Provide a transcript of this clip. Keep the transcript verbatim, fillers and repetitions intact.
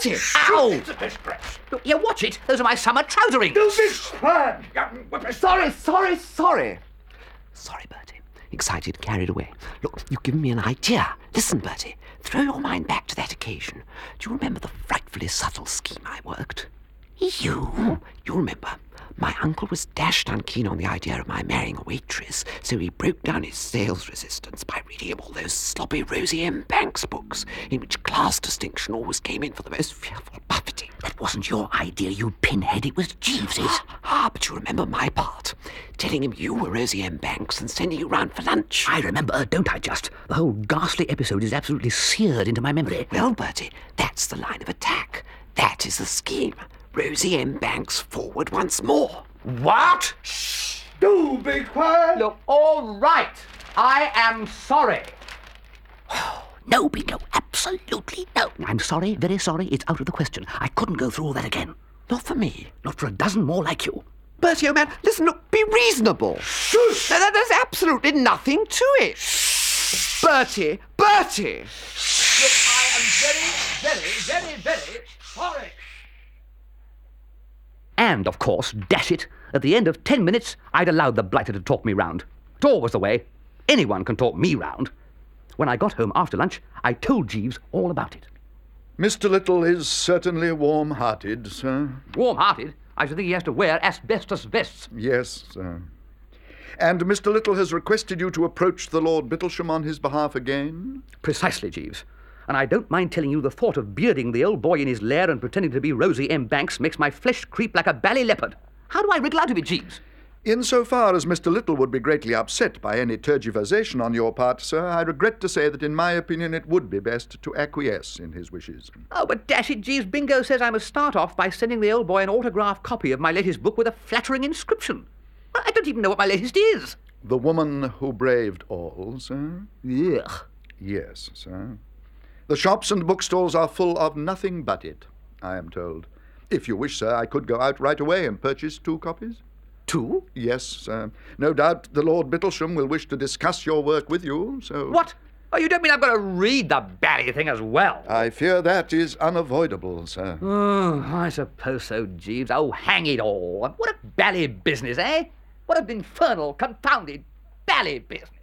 Bertie! Ow! It's a disgrace. Look, here, watch it. Those are my summer trouserings. Do this plan. Sorry, sorry, sorry. Sorry, Bertie. Excited, carried away. Look, you've given me an idea. Listen, Bertie. Throw your mind back to that occasion. Do you remember the frightfully subtle scheme I worked? You? You remember. My uncle was dashed unkeen on the idea of my marrying a waitress, so he broke down his sales resistance by reading him all those sloppy Rosie M. Banks books, in which class distinction always came in for the most fearful buffeting. That wasn't your idea, you pinhead. It was Jeeves's. Ah, but you remember my part. Telling him you were Rosie M. Banks and sending you round for lunch. I remember, don't I just? The whole ghastly episode is absolutely seared into my memory. Well, Bertie, that's the line of attack. That is the scheme. Rosie M. Banks forward once more. What? Shh! Do be quiet. Look, all right. I am sorry. No, Bingo, absolutely no. I'm sorry, very sorry, it's out of the question. I couldn't go through all that again. Not for me. Not for a dozen more like you. Bertie, old man, listen, look, be reasonable. Shush! There- There's absolutely nothing to it. Bertie, Bertie. Look, I am very, very, very, very sorry. And, of course, dash it, at the end of ten minutes, I'd allowed the blighter to talk me round. It always the way. Anyone can talk me round. When I got home after lunch, I told Jeeves all about it. Mister Little is certainly warm-hearted, sir. Warm-hearted? I should think he has to wear asbestos vests. Yes, sir. And Mister Little has requested you to approach the Lord Bittlesham on his behalf again? Precisely, Jeeves. And I don't mind telling you the thought of bearding the old boy in his lair and pretending to be Rosie M. Banks makes my flesh creep like a bally leopard. How do I wriggle out of it, Jeeves? Insofar as Mister Little would be greatly upset by any tergiversation on your part, sir, I regret to say that in my opinion it would be best to acquiesce in his wishes. Oh, but dash it, Jeeves, Bingo says I must start off by sending the old boy an autographed copy of my latest book with a flattering inscription. Well, I don't even know what my latest is. The Woman Who Braved All, sir? Ugh. Yes, sir. The shops and bookstores are full of nothing but it, I am told. If you wish, sir, I could go out right away and purchase two copies. Two? Yes, sir. No doubt the Lord Bittlesham will wish to discuss your work with you, so... What? Oh, you don't mean I've got to read the bally thing as well? I fear that is unavoidable, sir. Oh, I suppose so, Jeeves. Oh, hang it all. What a bally business, eh? What an infernal, confounded, bally business.